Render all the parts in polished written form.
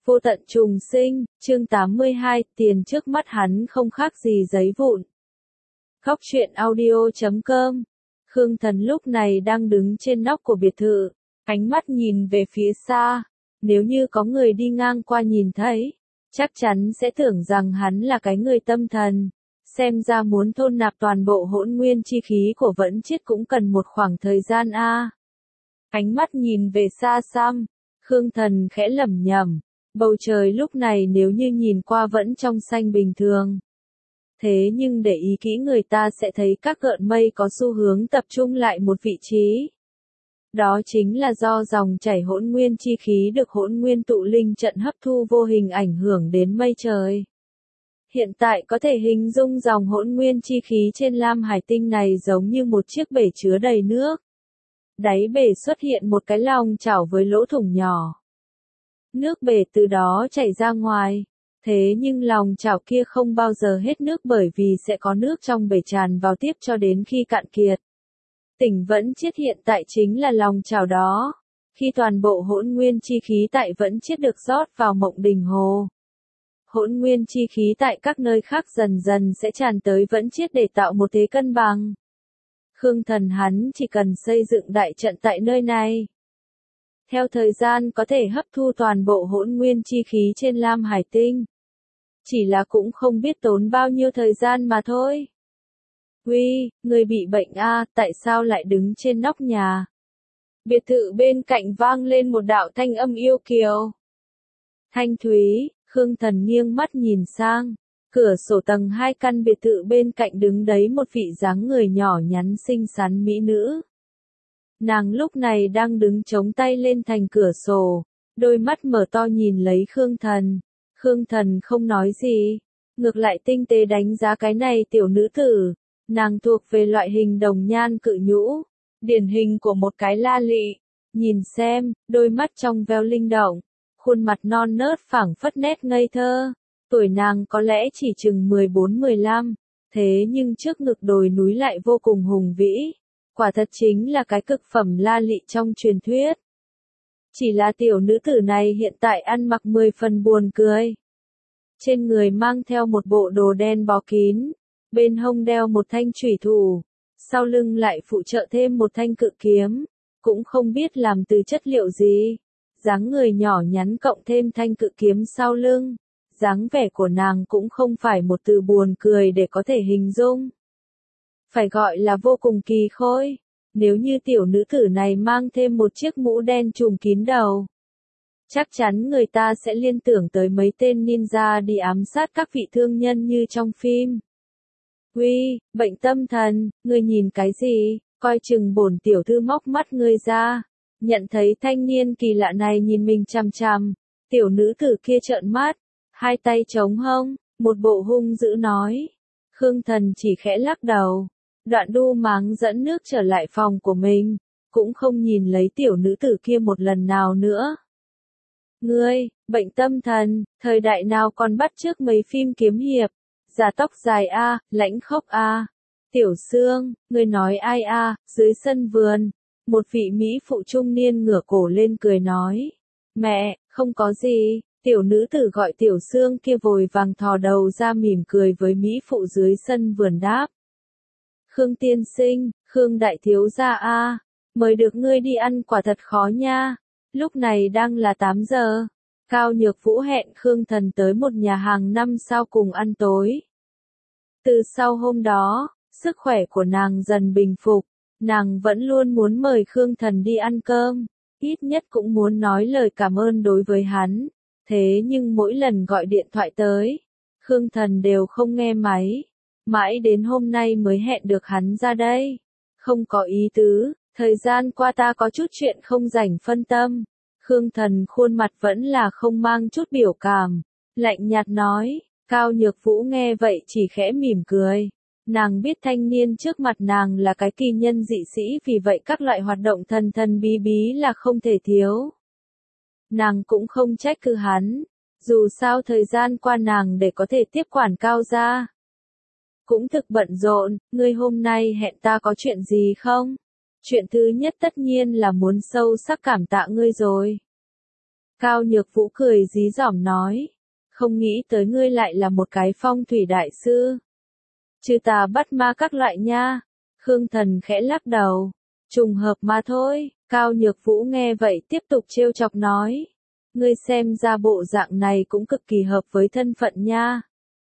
Vô tận trùng sinh, chương 82, tiền trước mắt hắn không khác gì giấy vụn. Góc truyện audio.com. Khương Thần lúc này đang đứng trên nóc của biệt thự, ánh mắt nhìn về phía xa. Nếu như có người đi ngang qua nhìn thấy, chắc chắn sẽ tưởng rằng hắn là cái người tâm thần. Xem ra muốn thôn nạp toàn bộ hỗn nguyên chi khí của Vẫn Chiết cũng cần một khoảng thời gian a. Ánh mắt nhìn về xa xăm, Khương Thần khẽ lẩm nhẩm. Bầu trời lúc này nếu như nhìn qua vẫn trong xanh bình thường. Thế nhưng để ý kỹ người ta sẽ thấy các gợn mây có xu hướng tập trung lại một vị trí. Đó chính là do dòng chảy hỗn nguyên chi khí được hỗn nguyên tụ linh trận hấp thu vô hình ảnh hưởng đến mây trời. Hiện tại có thể hình dung dòng hỗn nguyên chi khí trên Lam Hải Tinh này giống như một chiếc bể chứa đầy nước. Đáy bể xuất hiện một cái lòng chảo với lỗ thủng nhỏ. Nước bể từ đó chảy ra ngoài. Thế nhưng lòng chảo kia không bao giờ hết nước bởi vì sẽ có nước trong bể tràn vào tiếp cho đến khi cạn kiệt. Tỉnh Vẫn Chiết hiện tại chính là lòng chảo đó. Khi toàn bộ hỗn nguyên chi khí tại Vẫn Chiết được rót vào Mộng Đình Hồ, hỗn nguyên chi khí tại các nơi khác dần dần sẽ tràn tới Vẫn Chiết để tạo một thế cân bằng. Khương Thần hắn chỉ cần xây dựng đại trận tại nơi này. Theo thời gian có thể hấp thu toàn bộ hỗn nguyên chi khí trên Lam Hải Tinh. Chỉ là cũng không biết tốn bao nhiêu thời gian mà thôi. Uy, người bị bệnh a, tại sao lại đứng trên nóc nhà? Biệt thự bên cạnh vang lên một đạo thanh âm yêu kiều. Thanh thúy, Khương Thần nghiêng mắt nhìn sang. Cửa sổ tầng 2 căn biệt thự bên cạnh đứng đấy một vị dáng người nhỏ nhắn xinh xắn mỹ nữ. Nàng lúc này đang đứng chống tay lên thành cửa sổ, đôi mắt mở to nhìn lấy Khương Thần. Khương Thần không nói gì, ngược lại tinh tế đánh giá cái này tiểu nữ tử. Nàng thuộc về loại hình đồng nhan cự nhũ, điển hình của một cái la lị. Nhìn xem, đôi mắt trong veo linh động, khuôn mặt non nớt phảng phất nét ngây thơ. Tuổi nàng có lẽ chỉ chừng 14-15, thế nhưng trước ngực đồi núi lại vô cùng hùng vĩ. Quả thật chính là cái cực phẩm la lị trong truyền thuyết. Chỉ là tiểu nữ tử này hiện tại ăn mặc 10 phần buồn cười. Trên người mang theo một bộ đồ đen bó kín, bên hông đeo một thanh chủy thủ, sau lưng lại phụ trợ thêm một thanh cự kiếm, cũng không biết làm từ chất liệu gì. Dáng người nhỏ nhắn cộng thêm thanh cự kiếm sau lưng, dáng vẻ của nàng cũng không phải một từ buồn cười để có thể hình dung. Phải gọi là vô cùng kỳ khôi. Nếu như tiểu nữ tử này mang thêm một chiếc mũ đen trùm kín đầu, chắc chắn người ta sẽ liên tưởng tới mấy tên ninja đi ám sát các vị thương nhân như trong phim. Uy, bệnh tâm thần, ngươi nhìn cái gì, coi chừng bổn tiểu thư móc mắt ngươi ra. Nhận thấy thanh niên kỳ lạ này nhìn mình chằm chằm, tiểu nữ tử kia trợn mắt, hai tay chống hông, một bộ hung dữ nói. Khương Thần chỉ khẽ lắc đầu. Đoạn đu máng dẫn nước trở lại phòng của mình, cũng không nhìn lấy tiểu nữ tử kia một lần nào nữa. Ngươi, bệnh tâm thần, thời đại nào còn bắt chước mấy phim kiếm hiệp, giả tóc dài a, lãnh khốc a. Tiểu Sương, ngươi nói ai a? Dưới sân vườn, một vị mỹ phụ trung niên ngửa cổ lên cười nói. Mẹ, không có gì. Tiểu nữ tử gọi Tiểu Sương kia vội vàng thò đầu ra mỉm cười với mỹ phụ dưới sân vườn đáp. Khương tiên sinh, Khương đại thiếu gia a, mời được ngươi đi ăn quả thật khó nha. Lúc này đang là 8 giờ. Cao Nhược Vũ hẹn Khương Thần tới một nhà hàng 5 sao cùng ăn tối. Từ sau hôm đó, sức khỏe của nàng dần bình phục, nàng vẫn luôn muốn mời Khương Thần đi ăn cơm, ít nhất cũng muốn nói lời cảm ơn đối với hắn. Thế nhưng mỗi lần gọi điện thoại tới, Khương Thần đều không nghe máy. Mãi đến hôm nay mới hẹn được hắn ra đây. Không có ý tứ, thời gian qua ta có chút chuyện không rảnh phân tâm. Khương Thần khuôn mặt vẫn là không mang chút biểu cảm, lạnh nhạt nói. Cao Nhược Vũ nghe vậy chỉ khẽ mỉm cười. Nàng biết thanh niên trước mặt nàng là cái kỳ nhân dị sĩ, vì vậy các loại hoạt động thần thần bí bí là không thể thiếu. Nàng cũng không trách cứ hắn, dù sao thời gian qua nàng để có thể tiếp quản Cao gia cũng thực bận rộn. Ngươi hôm nay hẹn ta có chuyện gì không? Chuyện thứ nhất tất nhiên là muốn sâu sắc cảm tạ ngươi rồi. Cao Nhược Vũ cười dí dỏm nói. Không nghĩ tới ngươi lại là một cái phong thủy đại sư. Trừ tà bắt ma các loại nha. Khương Thần khẽ lắc đầu. Trùng hợp mà thôi. Cao Nhược Vũ nghe vậy tiếp tục trêu chọc nói. Ngươi xem ra bộ dạng này cũng cực kỳ hợp với thân phận nha.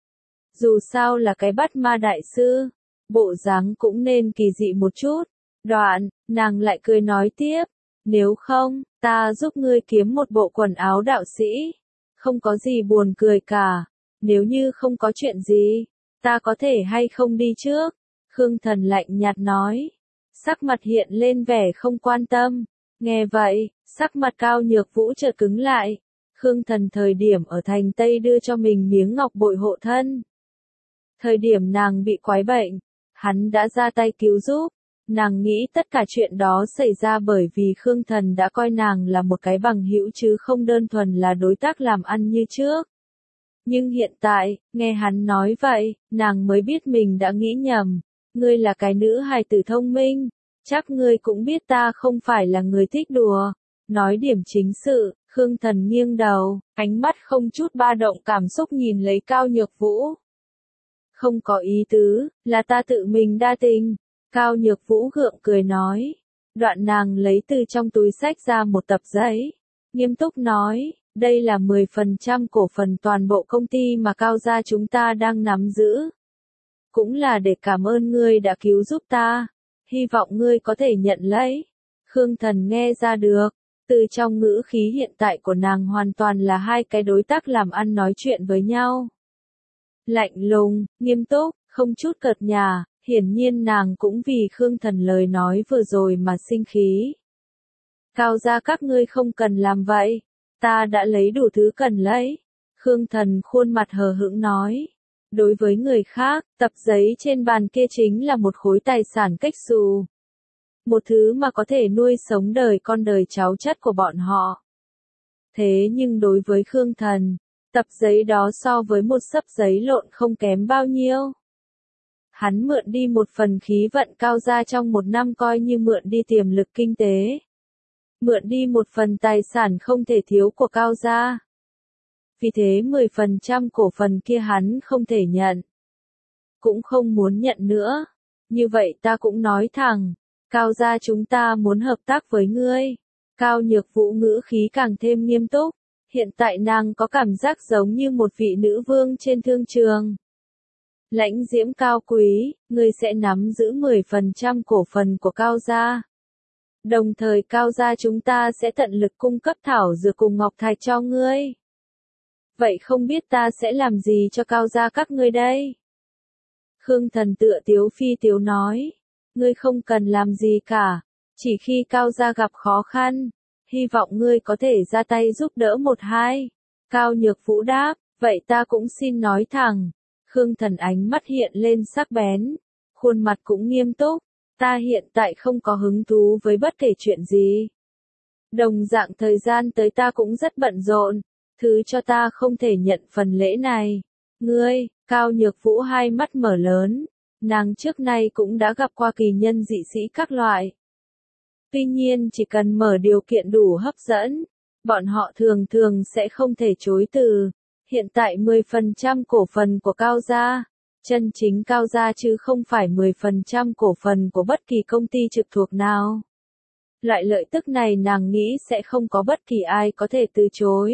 Dù sao là cái bắt ma đại sư, bộ dáng cũng nên kỳ dị một chút. Đoạn, nàng lại cười nói tiếp. Nếu không, ta giúp ngươi kiếm một bộ quần áo đạo sĩ. Không có gì buồn cười cả. Nếu như không có chuyện gì, ta có thể hay không đi trước? Khương Thần lạnh nhạt nói. Sắc mặt hiện lên vẻ không quan tâm. Nghe vậy, sắc mặt Cao Nhược Vũ chợt cứng lại. Khương Thần thời điểm ở thành Tây đưa cho mình miếng ngọc bội hộ thân. Thời điểm nàng bị quái bệnh, hắn đã ra tay cứu giúp. Nàng nghĩ tất cả chuyện đó xảy ra bởi vì Khương Thần đã coi nàng là một cái bằng hữu chứ không đơn thuần là đối tác làm ăn như trước. Nhưng hiện tại, nghe hắn nói vậy, nàng mới biết mình đã nghĩ nhầm. Ngươi là cái nữ hài tử thông minh, chắc ngươi cũng biết ta không phải là người thích đùa. Nói điểm chính sự, Khương Thần nghiêng đầu, ánh mắt không chút ba động cảm xúc nhìn lấy Cao Nhược Vũ. Không có ý tứ, là ta tự mình đa tình. Cao Nhược Vũ gượng cười nói. Đoạn nàng lấy từ trong túi xách ra một tập giấy. Nghiêm túc nói, đây là 10% cổ phần toàn bộ công ty mà Cao gia chúng ta đang nắm giữ. Cũng là để cảm ơn ngươi đã cứu giúp ta. Hy vọng ngươi có thể nhận lấy. Khương Thần nghe ra được. Từ trong ngữ khí hiện tại của nàng hoàn toàn là hai cái đối tác làm ăn nói chuyện với nhau. Lạnh lùng, nghiêm túc, không chút cợt nhả, hiển nhiên nàng cũng vì Khương Thần lời nói vừa rồi mà sinh khí. Cao gia các ngươi không cần làm vậy, ta đã lấy đủ thứ cần lấy. Khương Thần khuôn mặt hờ hững nói. Đối với người khác, tập giấy trên bàn kia chính là một khối tài sản cách xù. Một thứ mà có thể nuôi sống đời con đời cháu chất của bọn họ. Thế nhưng đối với Khương Thần, tập giấy đó so với một xấp giấy lộn không kém bao nhiêu. Hắn mượn đi một phần khí vận Cao gia trong một năm coi như mượn đi tiềm lực kinh tế. Mượn đi một phần tài sản không thể thiếu của Cao gia. Vì thế 10% cổ phần kia hắn không thể nhận. Cũng không muốn nhận nữa. Như vậy ta cũng nói thẳng, Cao gia chúng ta muốn hợp tác với ngươi. Cao Nhược Vũ ngữ khí càng thêm nghiêm túc. Hiện tại nàng có cảm giác giống như một vị nữ vương trên thương trường. Lãnh diễm cao quý, ngươi sẽ nắm giữ 10% cổ phần của Cao gia. Đồng thời Cao gia chúng ta sẽ tận lực cung cấp thảo dược cùng ngọc thạch cho ngươi. Vậy không biết ta sẽ làm gì cho Cao gia các ngươi đây? Khương Thần tựa tiếu phi tiếu nói. Ngươi không cần làm gì cả. Chỉ khi Cao gia gặp khó khăn, hy vọng ngươi có thể ra tay giúp đỡ một hai. Cao Nhược Vũ đáp, vậy ta cũng xin nói thẳng. Khương Thần ánh mắt hiện lên sắc bén. Khuôn mặt cũng nghiêm túc. Ta hiện tại không có hứng thú với bất kể chuyện gì. Đồng dạng thời gian tới ta cũng rất bận rộn. Thứ cho ta không thể nhận phần lễ này. Ngươi, Cao Nhược Vũ hai mắt mở lớn. Nàng trước nay cũng đã gặp qua kỳ nhân dị sĩ các loại. Tuy nhiên chỉ cần mở điều kiện đủ hấp dẫn, bọn họ thường thường sẽ không thể chối từ. Hiện tại 10% cổ phần của Cao gia, chân chính Cao gia chứ không phải 10% cổ phần của bất kỳ công ty trực thuộc nào. Loại lợi tức này nàng nghĩ sẽ không có bất kỳ ai có thể từ chối.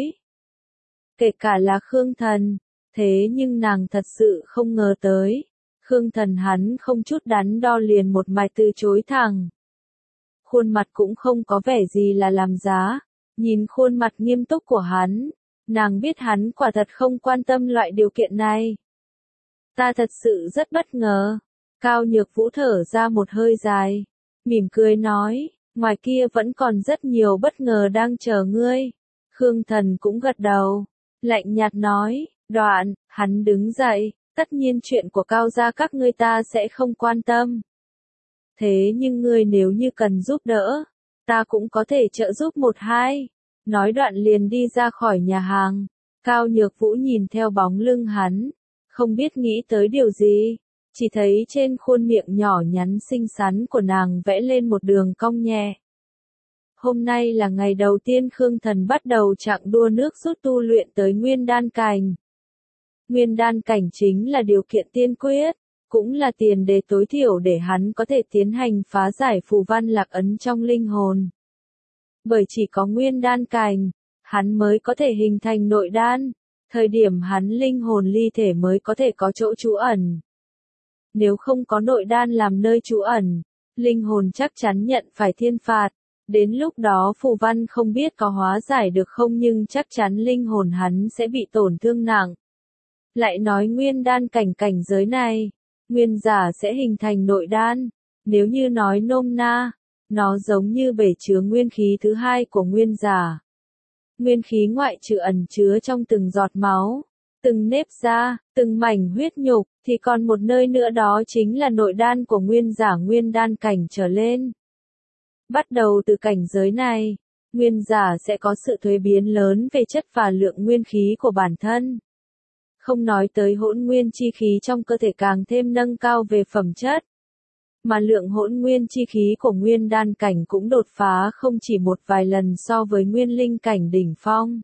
Kể cả là Khương Thần, thế nhưng nàng thật sự không ngờ tới. Khương Thần hắn không chút đắn đo liền một mạch từ chối thẳng. Khuôn mặt cũng không có vẻ gì là làm giá. Nhìn khuôn mặt nghiêm túc của hắn, nàng biết hắn quả thật không quan tâm loại điều kiện này. Ta thật sự rất bất ngờ. Cao Nhược Vũ thở ra một hơi dài, mỉm cười nói, ngoài kia vẫn còn rất nhiều bất ngờ đang chờ ngươi. Khương Thần cũng gật đầu, lạnh nhạt nói, đoạn, hắn đứng dậy, tất nhiên chuyện của Cao gia các ngươi ta sẽ không quan tâm. Thế nhưng ngươi nếu như cần giúp đỡ, ta cũng có thể trợ giúp một hai. Nói đoạn liền đi ra khỏi nhà hàng. Cao Nhược Vũ nhìn theo bóng lưng hắn, không biết nghĩ tới điều gì, chỉ thấy trên khuôn miệng nhỏ nhắn xinh xắn của nàng vẽ lên một đường cong nhẹ. Hôm nay là ngày đầu tiên Khương Thần bắt đầu chặng đua nước rút tu luyện tới Nguyên Đan Cảnh. Nguyên Đan Cảnh chính là điều kiện tiên quyết, cũng là tiền đề tối thiểu để hắn có thể tiến hành phá giải phù văn lạc ấn trong linh hồn. Bởi chỉ có Nguyên Đan Cảnh, hắn mới có thể hình thành nội đan, thời điểm hắn linh hồn ly thể mới có thể có chỗ trú ẩn. Nếu không có nội đan làm nơi trú ẩn, linh hồn chắc chắn nhận phải thiên phạt. Đến lúc đó phù văn không biết có hóa giải được không nhưng chắc chắn linh hồn hắn sẽ bị tổn thương nặng. Lại nói Nguyên Đan Cảnh cảnh giới này, nguyên giả sẽ hình thành nội đan. Nếu như nói nôm na, nó giống như bể chứa nguyên khí thứ hai của nguyên giả. Nguyên khí ngoại trừ ẩn chứa trong từng giọt máu, từng nếp da, từng mảnh huyết nhục, thì còn một nơi nữa đó chính là nội đan của nguyên giả Nguyên Đan Cảnh trở lên. Bắt đầu từ cảnh giới này, nguyên giả sẽ có sự thuế biến lớn về chất và lượng nguyên khí của bản thân. Không nói tới hỗn nguyên chi khí trong cơ thể càng thêm nâng cao về phẩm chất, mà lượng hỗn nguyên chi khí của Nguyên Đan Cảnh cũng đột phá không chỉ một vài lần so với Nguyên Linh Cảnh đỉnh phong.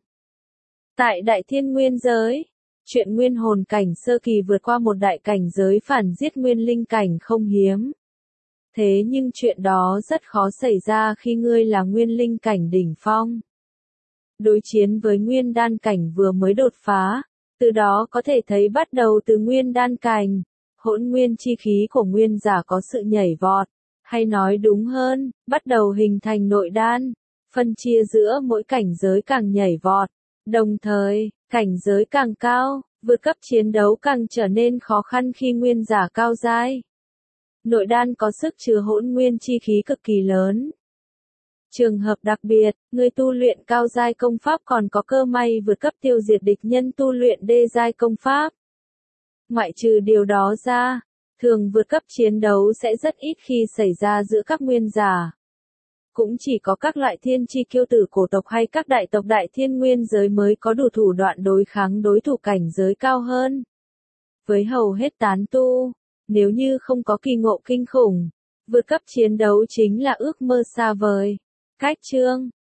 Tại Đại Thiên Nguyên giới, chuyện Nguyên Hồn Cảnh sơ kỳ vượt qua một đại cảnh giới phản giết Nguyên Linh Cảnh không hiếm. Thế nhưng chuyện đó rất khó xảy ra khi ngươi là Nguyên Linh Cảnh đỉnh phong. Đối chiến với Nguyên Đan Cảnh vừa mới đột phá, từ đó có thể thấy bắt đầu từ Nguyên Đan Cảnh, hỗn nguyên chi khí của nguyên giả có sự nhảy vọt, hay nói đúng hơn, bắt đầu hình thành nội đan, phân chia giữa mỗi cảnh giới càng nhảy vọt, đồng thời, cảnh giới càng cao, vượt cấp chiến đấu càng trở nên khó khăn khi nguyên giả cao giai. Nội đan có sức chứa hỗn nguyên chi khí cực kỳ lớn. Trường hợp đặc biệt, người tu luyện cao giai công pháp còn có cơ may vượt cấp tiêu diệt địch nhân tu luyện đê giai công pháp. Ngoại trừ điều đó ra, thường vượt cấp chiến đấu sẽ rất ít khi xảy ra giữa các nguyên giả. Cũng chỉ có các loại thiên chi kiêu tử cổ tộc hay các đại tộc đại thiên nguyên giới mới có đủ thủ đoạn đối kháng đối thủ cảnh giới cao hơn. Với hầu hết tán tu, nếu như không có kỳ ngộ kinh khủng, vượt cấp chiến đấu chính là ước mơ xa vời. Cách chương